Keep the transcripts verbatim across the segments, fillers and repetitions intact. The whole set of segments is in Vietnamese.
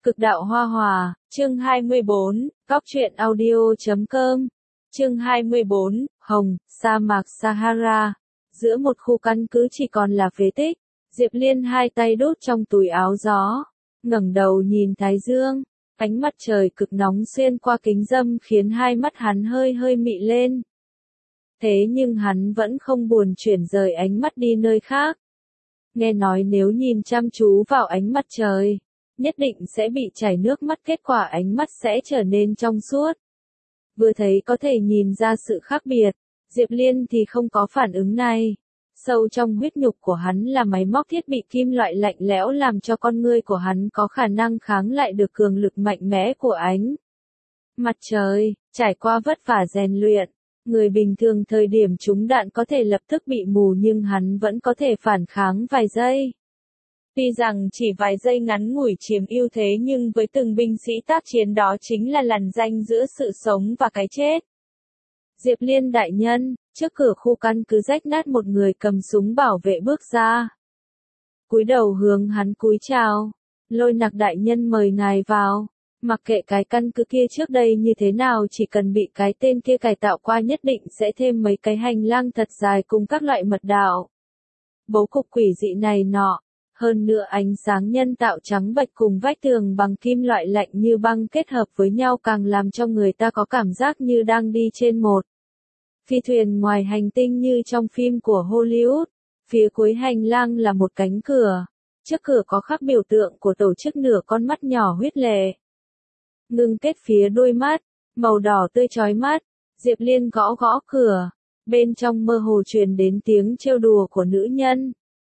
Cực đạo hoa hòa, chương hai mươi bốn, Cóc truyện audio chấm com. Chương hai mươi bốn, Hồng, sa mạc Sahara. Giữa một khu căn cứ chỉ còn là phế tích, Diệp Liên hai tay đút trong túi áo gió, ngẩng đầu nhìn thái dương, ánh mặt trời cực nóng xuyên qua kính râm khiến hai mắt hắn hơi hơi mị lên. Thế nhưng hắn vẫn không buồn chuyển rời ánh mắt đi nơi khác. Nghe nói nếu nhìn chăm chú vào ánh mặt trời, nhất định sẽ bị chảy nước mắt, kết quả ánh mắt sẽ trở nên trong suốt. Vừa thấy có thể nhìn ra sự khác biệt, Diệp Liên thì không có phản ứng này. Sâu trong huyết nhục của hắn là máy móc thiết bị kim loại lạnh lẽo làm cho con ngươi của hắn có khả năng kháng lại được cường lực mạnh mẽ của ánh mặt trời. Trải qua vất vả rèn luyện, người bình thường thời điểm trúng đạn có thể lập tức bị mù, nhưng hắn vẫn có thể phản kháng vài giây. Tuy rằng chỉ vài giây ngắn ngủi chiếm ưu thế, nhưng với từng binh sĩ tác chiến đó chính là lằn ranh giữa sự sống và cái chết. Diệp Liên đại nhân, trước cửa khu căn cứ rách nát một người cầm súng bảo vệ bước ra. Cúi đầu hướng hắn cúi chào. Lôi Nặc đại nhân mời ngài vào. Mặc kệ cái căn cứ kia trước đây như thế nào, chỉ cần bị cái tên kia cải tạo qua nhất định sẽ thêm mấy cái hành lang thật dài cùng các loại mật đạo, bố cục quỷ dị này nọ. Hơn nữa ánh sáng nhân tạo trắng bạch cùng vách tường bằng kim loại lạnh như băng kết hợp với nhau càng làm cho người ta có cảm giác như đang đi trên một phi thuyền ngoài hành tinh như trong phim của Hollywood. Phía cuối hành lang là một cánh cửa. Trước cửa có khắc biểu tượng của tổ chức nửa con mắt nhỏ huyết lệ, ngưng kết phía đôi mắt, màu đỏ tươi chói mắt. Diệp Liên gõ gõ cửa. Bên trong mơ hồ truyền đến tiếng trêu đùa của nữ nhân.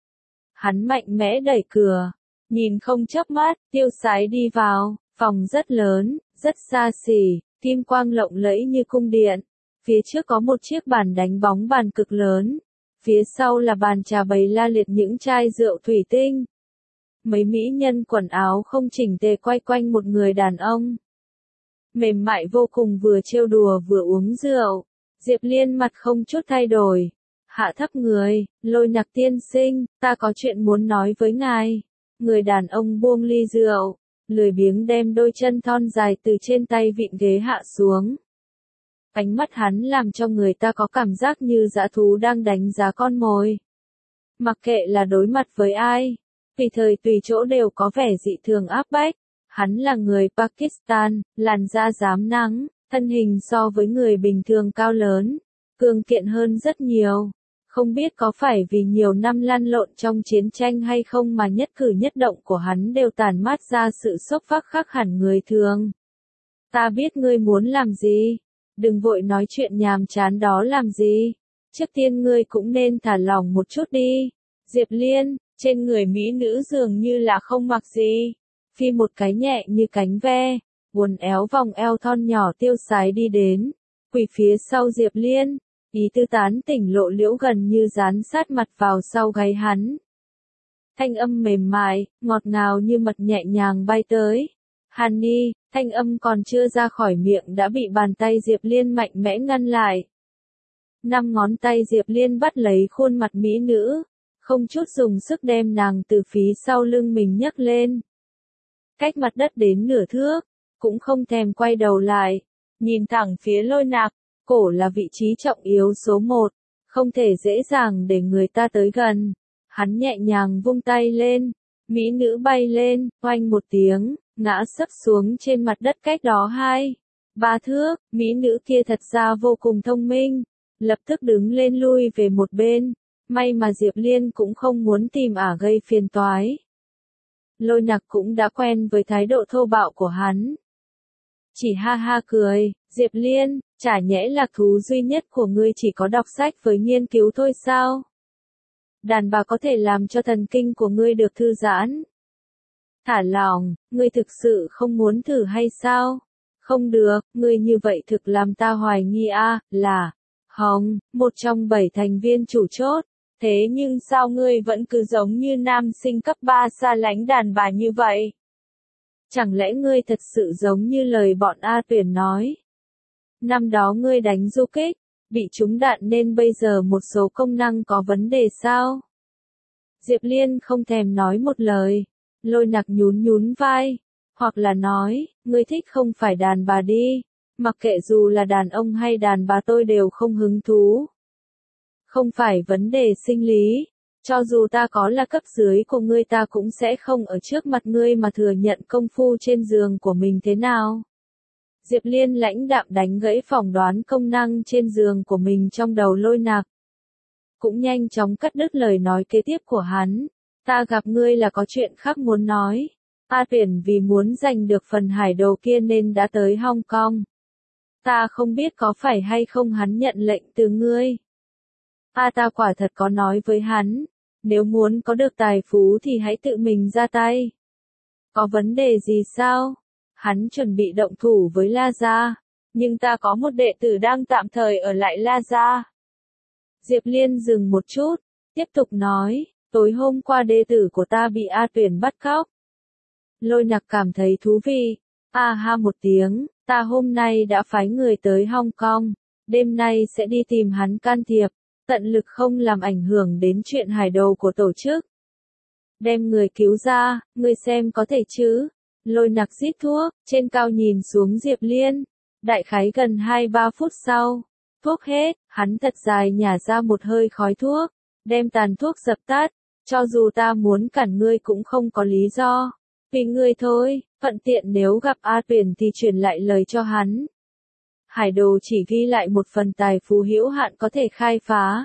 Hắn mạnh mẽ đẩy cửa, nhìn không chớp mắt, tiêu sái đi vào. Phòng rất lớn, rất xa xỉ, kim quang lộng lẫy như cung điện. Phía trước có một chiếc bàn đánh bóng bàn cực lớn. Phía sau là bàn trà bày la liệt những chai rượu thủy tinh. Mấy mỹ nhân quần áo không chỉnh tề quay quanh một người đàn ông. Mềm mại vô cùng, vừa trêu đùa vừa uống rượu. Diệp Liên mặt không chút thay đổi. Hạ thấp người, Lôi Nặc tiên sinh, ta có chuyện muốn nói với ngài. Người đàn ông buông ly rượu, lười biếng đem đôi chân thon dài từ trên tay vịn ghế hạ xuống. Ánh mắt hắn làm cho người ta có cảm giác như dã thú đang đánh giá con mồi. Mặc kệ là đối mặt với ai, tùy thời tùy chỗ đều có vẻ dị thường áp bách. Hắn là người Pakistan, làn da rám nắng, thân hình so với người bình thường cao lớn, cường kiện hơn rất nhiều. Không biết có phải vì nhiều năm lăn lộn trong chiến tranh hay không mà nhất cử nhất động của hắn đều tản mát ra sự sốc phác khác hẳn người thường. Ta biết ngươi muốn làm gì. Đừng vội nói chuyện nhàm chán đó làm gì. Trước tiên ngươi cũng nên thả lỏng một chút đi. Diệp Liên, trên người mỹ nữ dường như là không mặc gì. Phi một cái nhẹ như cánh ve, uốn éo vòng eo thon nhỏ tiêu sái đi đến. Quỳ phía sau Diệp Liên. Ý tư tán tỉnh lộ liễu gần như dán sát mặt vào sau gáy hắn. Thanh âm mềm mại, ngọt ngào như mật nhẹ nhàng bay tới. Honey, thanh âm còn chưa ra khỏi miệng đã bị bàn tay Diệp Liên mạnh mẽ ngăn lại. Năm ngón tay Diệp Liên bắt lấy khuôn mặt mỹ nữ, không chút dùng sức đem nàng từ phía sau lưng mình nhấc lên. Cách mặt đất đến nửa thước, cũng không thèm quay đầu lại, nhìn thẳng phía Lôi Nặc. Cổ là vị trí trọng yếu số một, không thể dễ dàng để người ta tới gần. Hắn nhẹ nhàng vung tay lên, mỹ nữ bay lên, oanh một tiếng, ngã sấp xuống trên mặt đất cách đó hai, ba thước. Mỹ nữ kia thật ra vô cùng thông minh, lập tức đứng lên lui về một bên. May mà Diệp Liên cũng không muốn tìm ả gây phiền toái. Lôi Nặc cũng đã quen với thái độ thô bạo của hắn. Chỉ ha ha cười, Diệp Liên, chả nhẽ lạc thú duy nhất của ngươi chỉ có đọc sách với nghiên cứu thôi sao? Đàn bà có thể làm cho thần kinh của ngươi được thư giãn. Thả lỏng, ngươi thực sự không muốn thử hay sao? Không được, ngươi như vậy thực làm ta hoài nghi a, à, là Hồng, một trong bảy thành viên chủ chốt. Thế nhưng sao ngươi vẫn cứ giống như nam sinh cấp ba xa lánh đàn bà như vậy? Chẳng lẽ ngươi thật sự giống như lời bọn A Tuyển nói? Năm đó ngươi đánh du kích, bị trúng đạn nên bây giờ một số công năng có vấn đề sao? Diệp Liên không thèm nói một lời. Lôi Nặc nhún nhún vai. Hoặc là nói, ngươi thích không phải đàn bà đi, mặc kệ dù là đàn ông hay đàn bà tôi đều không hứng thú. Không phải vấn đề sinh lý, cho dù ta có là cấp dưới của ngươi ta cũng sẽ không ở trước mặt ngươi mà thừa nhận công phu trên giường của mình thế nào. Diệp Liên lãnh đạm đánh gãy phỏng đoán công năng trên giường của mình trong đầu Lôi Nặc. Cũng nhanh chóng cắt đứt lời nói kế tiếp của hắn. Ta gặp ngươi là có chuyện khác muốn nói. A Tuyển vì muốn giành được phần hải đồ kia nên đã tới Hong Kong. Ta không biết có phải hay không hắn nhận lệnh từ ngươi. A ta quả thật có nói với hắn. Nếu muốn có được tài phú thì hãy tự mình ra tay. Có vấn đề gì sao? Hắn chuẩn bị động thủ với La Gia. Nhưng ta có một đệ tử đang tạm thời ở lại La Gia. Diệp Liên dừng một chút, tiếp tục nói, tối hôm qua đệ tử của ta bị A Tuyển bắt cóc. Lôi Nặc cảm thấy thú vị, a ha một tiếng, ta hôm nay đã phái người tới Hong Kong, đêm nay sẽ đi tìm hắn can thiệp, tận lực không làm ảnh hưởng đến chuyện hải đồ của tổ chức. Đem người cứu ra, ngươi xem có thể chứ? Lôi Nặc rít thuốc, trên cao nhìn xuống Diệp Liên, đại khái gần hai ba phút sau. Thuốc hết, hắn thật dài nhả ra một hơi khói thuốc, đem tàn thuốc dập tắt, cho dù ta muốn cản ngươi cũng không có lý do. Vì ngươi thôi, thuận tiện nếu gặp A Tuyển thì truyền lại lời cho hắn. Hải đồ chỉ ghi lại một phần tài phú hữu hạn có thể khai phá.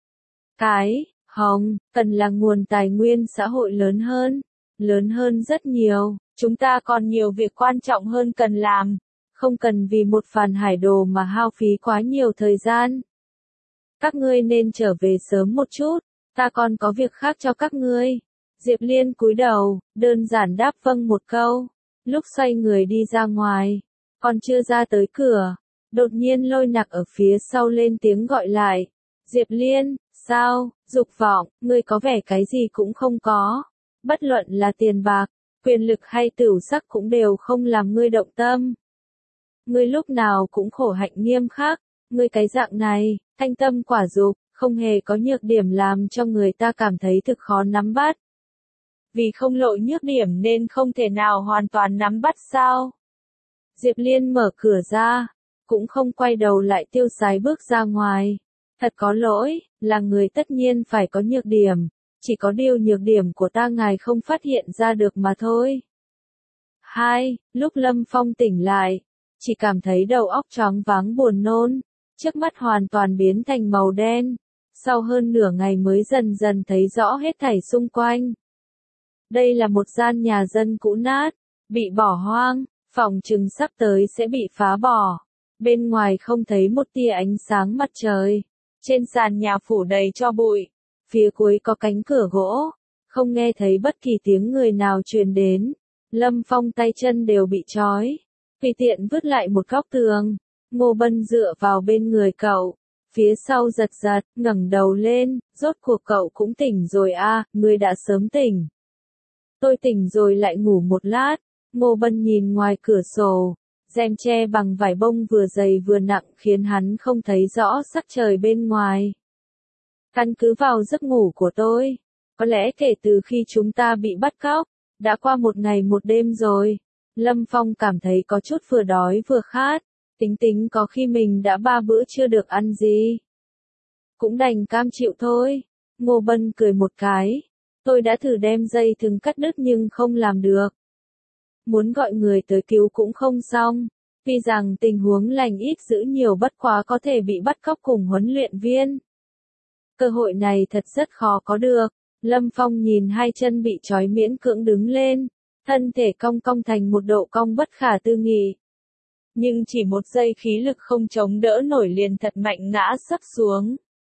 Cái, hồng, cần là nguồn tài nguyên xã hội lớn hơn, lớn hơn rất nhiều, chúng ta còn nhiều việc quan trọng hơn cần làm. Không cần vì một phần hải đồ mà hao phí quá nhiều thời gian. Các ngươi nên trở về sớm một chút, ta còn có việc khác cho các ngươi. Diệp Liên cúi đầu, đơn giản đáp vâng một câu, lúc xoay người đi ra ngoài, còn chưa ra tới cửa, đột nhiên Lôi Nặc ở phía sau lên tiếng gọi lại. Diệp Liên, sao, dục vọng, ngươi có vẻ cái gì cũng không có, bất luận là tiền bạc, quyền lực hay tửu sắc cũng đều không làm ngươi động tâm. Ngươi lúc nào cũng khổ hạnh nghiêm khắc, ngươi cái dạng này, thanh tâm quả dục, không hề có nhược điểm làm cho người ta cảm thấy thực khó nắm bắt. Vì không lộ nhược điểm nên không thể nào hoàn toàn nắm bắt sao? Diệp Liên mở cửa ra, cũng không quay đầu lại tiêu sái bước ra ngoài. Thật có lỗi, là người tất nhiên phải có nhược điểm, chỉ có điều nhược điểm của ta ngài không phát hiện ra được mà thôi. Hai, lúc Lâm Phong tỉnh lại, chỉ cảm thấy đầu óc choáng váng buồn nôn, trước mắt hoàn toàn biến thành màu đen, sau hơn nửa ngày mới dần dần thấy rõ hết thảy xung quanh. Đây là một gian nhà dân cũ nát, bị bỏ hoang, phòng chừng sắp tới sẽ bị phá bỏ. Bên ngoài không thấy một tia ánh sáng mặt trời, trên sàn nhà phủ đầy tro bụi, phía cuối có cánh cửa gỗ, không nghe thấy bất kỳ tiếng người nào truyền đến. Lâm Phong tay chân đều bị trói. Tùy tiện vứt lại một góc tường, Ngô Bân dựa vào bên người cậu, phía sau giật giật, ngẩng đầu lên, rốt cuộc cậu cũng tỉnh rồi à, ngươi đã sớm tỉnh. Tôi tỉnh rồi lại ngủ một lát, Ngô Bân nhìn ngoài cửa sổ, rèm che bằng vải bông vừa dày vừa nặng khiến hắn không thấy rõ sắc trời bên ngoài. Căn cứ vào giấc ngủ của tôi, có lẽ kể từ khi chúng ta bị bắt cóc, đã qua một ngày một đêm rồi. Lâm Phong cảm thấy có chút vừa đói vừa khát, tính tính có khi mình đã ba bữa chưa được ăn gì. Cũng đành cam chịu thôi. Ngô Bân cười một cái. Tôi đã thử đem dây thừng cắt đứt nhưng không làm được. Muốn gọi người tới cứu cũng không xong, vì rằng tình huống lành ít dữ nhiều bất quá có thể bị bắt cóc cùng huấn luyện viên. Cơ hội này thật rất khó có được. Lâm Phong nhìn hai chân bị trói miễn cưỡng đứng lên. Thân thể cong cong thành một độ cong bất khả tư nghị. Nhưng chỉ một giây khí lực không chống đỡ nổi liền thật mạnh ngã sấp xuống.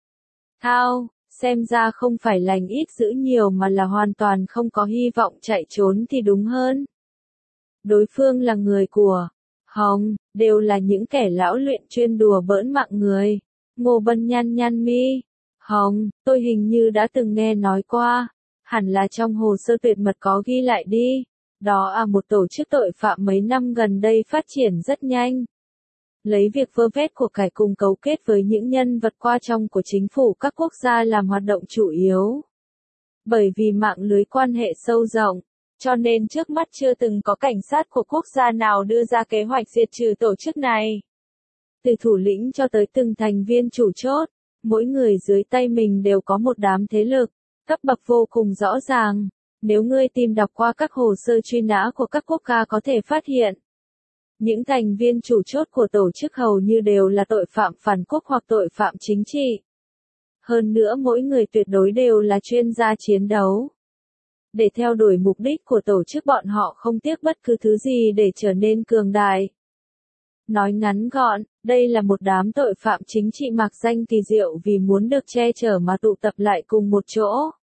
Thao, xem ra không phải lành ít dữ nhiều mà là hoàn toàn không có hy vọng chạy trốn thì đúng hơn. Đối phương là người của Hồng, đều là những kẻ lão luyện chuyên đùa bỡn mạng người. Ngô Bân nhăn nhăn mi. Hồng, tôi hình như đã từng nghe nói qua. Hẳn là trong hồ sơ tuyệt mật có ghi lại đi. Đó là một tổ chức tội phạm mấy năm gần đây phát triển rất nhanh. Lấy việc vơ vét của cải cùng cấu kết với những nhân vật qua trong của chính phủ các quốc gia làm hoạt động chủ yếu. Bởi vì mạng lưới quan hệ sâu rộng, cho nên trước mắt chưa từng có cảnh sát của quốc gia nào đưa ra kế hoạch diệt trừ tổ chức này. Từ thủ lĩnh cho tới từng thành viên chủ chốt, mỗi người dưới tay mình đều có một đám thế lực, cấp bậc vô cùng rõ ràng. Nếu ngươi tìm đọc qua các hồ sơ truy nã của các quốc gia có thể phát hiện, những thành viên chủ chốt của tổ chức hầu như đều là tội phạm phản quốc hoặc tội phạm chính trị. Hơn nữa mỗi người tuyệt đối đều là chuyên gia chiến đấu. Để theo đuổi mục đích của tổ chức bọn họ không tiếc bất cứ thứ gì để trở nên cường đại. Nói ngắn gọn, đây là một đám tội phạm chính trị mạc danh kỳ diệu vì muốn được che chở mà tụ tập lại cùng một chỗ.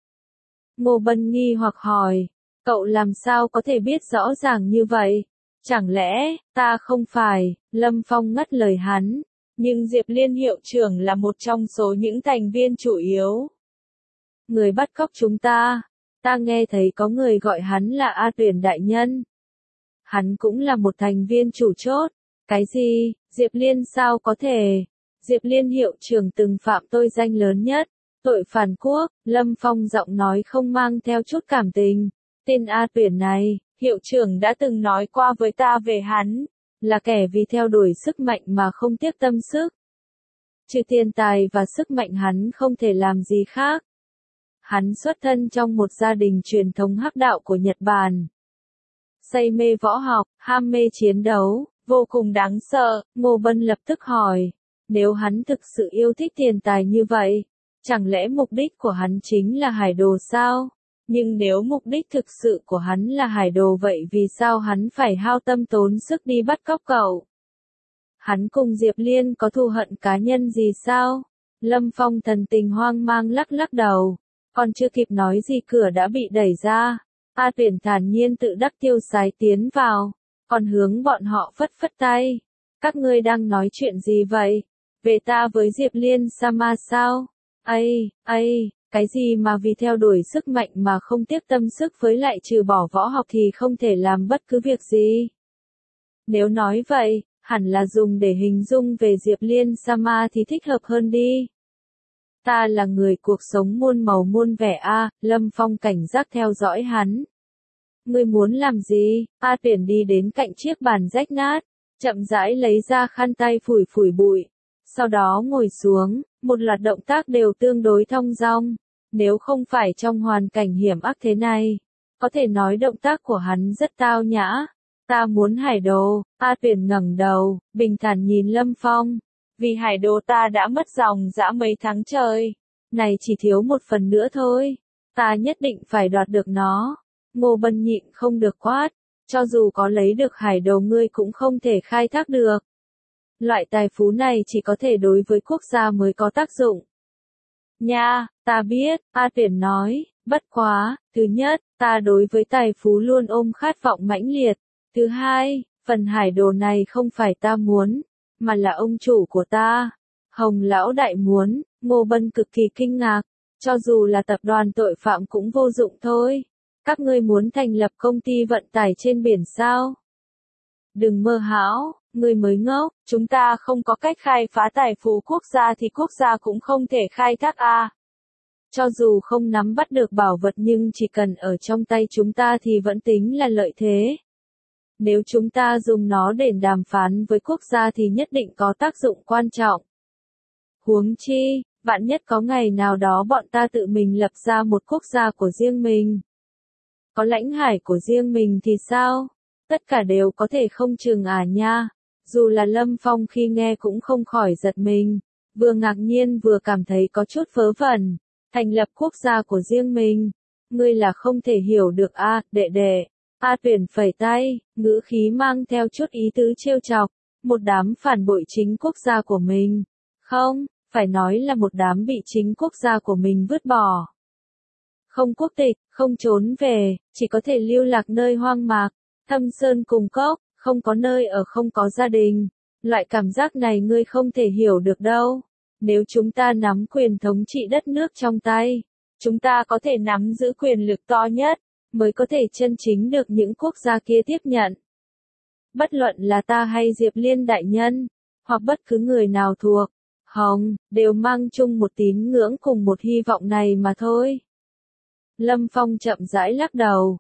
Ngô Bân nghi hoặc hỏi, cậu làm sao có thể biết rõ ràng như vậy? Chẳng lẽ, ta không phải, Lâm Phong ngắt lời hắn, nhưng Diệp Liên hiệu trưởng là một trong số những thành viên chủ yếu. Người bắt cóc chúng ta, ta nghe thấy có người gọi hắn là A Tuyển đại nhân. Hắn cũng là một thành viên chủ chốt. Cái gì, Diệp Liên sao có thể? Diệp Liên hiệu trưởng từng phạm tội danh lớn nhất, tội phản quốc. Lâm Phong giọng nói không mang theo chút cảm tình. Tên A Tuyển này, hiệu trưởng đã từng nói qua với ta về hắn, là kẻ vì theo đuổi sức mạnh mà không tiếc tâm sức. Trừ tiền tài và sức mạnh hắn không thể làm gì khác. Hắn xuất thân trong một gia đình truyền thống hắc đạo của Nhật Bản. Say mê võ học, ham mê chiến đấu, vô cùng đáng sợ. Ngô Bân lập tức hỏi, nếu hắn thực sự yêu thích tiền tài như vậy, chẳng lẽ mục đích của hắn chính là hải đồ sao? Nhưng nếu mục đích thực sự của hắn là hải đồ vậy vì sao hắn phải hao tâm tốn sức đi bắt cóc cậu? Hắn cùng Diệp Liên có thù hận cá nhân gì sao? Lâm Phong thần tình hoang mang lắc lắc đầu, còn chưa kịp nói gì cửa đã bị đẩy ra. A Tuyển thản nhiên tự đắc tiêu sái tiến vào, còn hướng bọn họ phất phất tay. Các ngươi đang nói chuyện gì vậy? Về ta với Diệp Liên Sama sao? Ây, ây, cái gì mà vì theo đuổi sức mạnh mà không tiếc tâm sức với lại trừ bỏ võ học thì không thể làm bất cứ việc gì? Nếu nói vậy, hẳn là dùng để hình dung về Diệp Liên Sama thì thích hợp hơn đi. Ta là người cuộc sống muôn màu muôn vẻ a. Lâm Phong cảnh giác theo dõi hắn. Ngươi muốn làm gì? A Tuyển đi đến cạnh chiếc bàn rách nát, chậm rãi lấy ra khăn tay phủi phủi bụi, sau đó ngồi xuống. Một loạt động tác đều tương đối thong dong. Nếu không phải trong hoàn cảnh hiểm ác thế này, có thể nói động tác của hắn rất tao nhã. Ta muốn hải đồ. A Tuyển ngẩng đầu, bình thản nhìn Lâm Phong. Vì hải đồ ta đã mất dòng dã mấy tháng trời. Này chỉ thiếu một phần nữa thôi. Ta nhất định phải đoạt được nó. Ngô Bân nhịn không được quát. Cho dù có lấy được hải đồ ngươi cũng không thể khai thác được. Loại tài phú này chỉ có thể đối với quốc gia mới có tác dụng. Nha, ta biết, A Tuyển nói, bất quá, thứ nhất, ta đối với tài phú luôn ôm khát vọng mãnh liệt. Thứ hai, phần hải đồ này không phải ta muốn, mà là ông chủ của ta. Hồng lão đại muốn. Ngô Bân cực kỳ kinh ngạc, cho dù là tập đoàn tội phạm cũng vô dụng thôi. Các ngươi muốn thành lập công ty vận tải trên biển sao? Đừng mơ hão, ngươi mới ngốc, chúng ta không có cách khai phá tài phú quốc gia thì quốc gia cũng không thể khai thác a. À. Cho dù không nắm bắt được bảo vật nhưng chỉ cần ở trong tay chúng ta thì vẫn tính là lợi thế. Nếu chúng ta dùng nó để đàm phán với quốc gia thì nhất định có tác dụng quan trọng. Huống chi, vạn nhất có ngày nào đó bọn ta tự mình lập ra một quốc gia của riêng mình. Có lãnh hải của riêng mình thì sao? Tất cả đều có thể không chừng à nha. Dù là Lâm Phong khi nghe cũng không khỏi giật mình. Vừa ngạc nhiên vừa cảm thấy có chút vớ vẩn. Thành lập quốc gia của riêng mình. Ngươi là không thể hiểu được a, à, đệ đệ. A Tuyển phẩy tay, ngữ khí mang theo chút ý tứ trêu chọc. Một đám phản bội chính quốc gia của mình. Không, phải nói là một đám bị chính quốc gia của mình vứt bỏ. Không quốc tịch, không trốn về, chỉ có thể lưu lạc nơi hoang mạc, thâm sơn cùng cốc, không có nơi ở không có gia đình. Loại cảm giác này ngươi không thể hiểu được đâu. Nếu chúng ta nắm quyền thống trị đất nước trong tay, chúng ta có thể nắm giữ quyền lực to nhất, mới có thể chân chính được những quốc gia kia tiếp nhận. Bất luận là ta hay Diệp Liên đại nhân, hoặc bất cứ người nào thuộc Hồng, đều mang chung một tín ngưỡng cùng một hy vọng này mà thôi. Lâm Phong chậm rãi lắc đầu.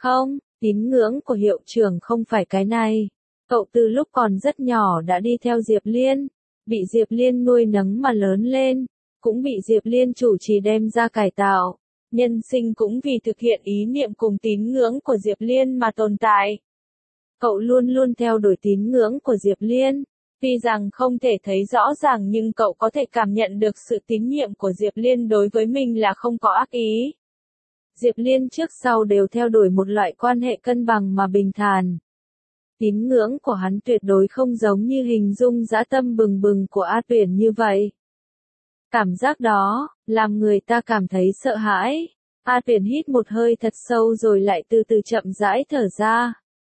Không, tín ngưỡng của hiệu trưởng không phải cái này. Cậu từ lúc còn rất nhỏ đã đi theo Diệp Liên, bị Diệp Liên nuôi nấng mà lớn lên, cũng bị Diệp Liên chủ trì đem ra cải tạo. Nhân sinh cũng vì thực hiện ý niệm cùng tín ngưỡng của Diệp Liên mà tồn tại. Cậu luôn luôn theo đuổi tín ngưỡng của Diệp Liên. Tuy rằng không thể thấy rõ ràng nhưng cậu có thể cảm nhận được sự tín nhiệm của Diệp Liên đối với mình là không có ác ý. Diệp Liên trước sau đều theo đuổi một loại quan hệ cân bằng mà bình thản. Tín ngưỡng của hắn tuyệt đối không giống như hình dung dã tâm bừng bừng của A Tuyển như vậy. Cảm giác đó, làm người ta cảm thấy sợ hãi. A Tuyển hít một hơi thật sâu rồi lại từ từ chậm rãi thở ra.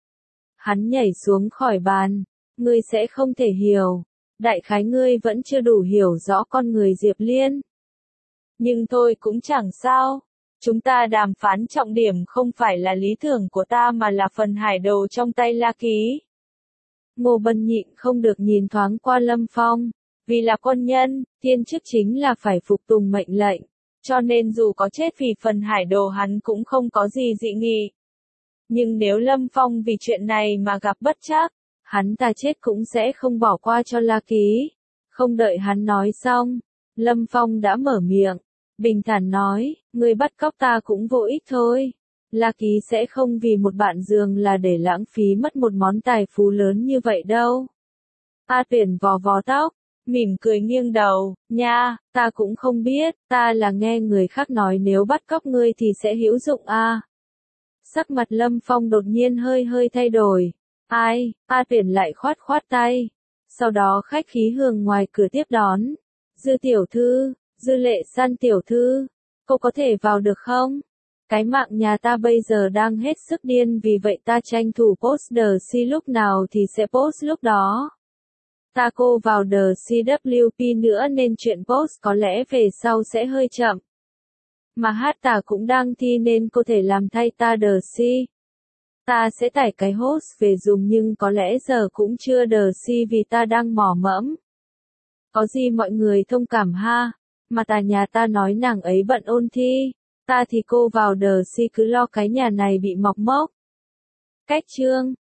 Hắn nhảy xuống khỏi bàn. Ngươi sẽ không thể hiểu. Đại khái ngươi vẫn chưa đủ hiểu rõ con người Diệp Liên. Nhưng thôi cũng chẳng sao. Chúng ta đàm phán trọng điểm không phải là lý tưởng của ta mà là phần hải đồ trong tay La Ký. Ngô Bân nhịn không được nhìn thoáng qua Lâm Phong. Vì là quân nhân, thiên chức chính là phải phục tùng mệnh lệnh. Cho nên dù có chết vì phần hải đồ hắn cũng không có gì dị nghị. Nhưng nếu Lâm Phong vì chuyện này mà gặp bất trắc, hắn ta chết cũng sẽ không bỏ qua cho La Ký. Không đợi hắn nói xong, Lâm Phong đã mở miệng. Bình thản nói, người bắt cóc ta cũng vô ích thôi. La Ký sẽ không vì một bạn giường là để lãng phí mất một món tài phú lớn như vậy đâu. A Tuyển vò vò tóc, mỉm cười nghiêng đầu, nha, ta cũng không biết, ta là nghe người khác nói nếu bắt cóc ngươi thì sẽ hữu dụng a. À. Sắc mặt Lâm Phong đột nhiên hơi hơi thay đổi. Ai, A Tuyển lại khoát khoát tay. Sau đó khách khí hướng ngoài cửa tiếp đón. Dư tiểu thư, Dư Lệ San tiểu thư, cô có thể vào được không? Cái mạng nhà ta bây giờ đang hết sức điên vì vậy ta tranh thủ post The C lúc nào thì sẽ post lúc đó. Ta cô vào The xê vê pê nữa nên chuyện post có lẽ về sau sẽ hơi chậm. Mà hát tả cũng đang thi nên cô thể làm thay ta The C. Ta sẽ tải cái host về dùng nhưng có lẽ giờ cũng chưa The C vì ta đang mò mẫm. Có gì mọi người thông cảm ha, mà tà nhà ta nói nàng ấy bận ôn thi, ta thì cô vào The C cứ lo cái nhà này bị mọc mốc. Cách chương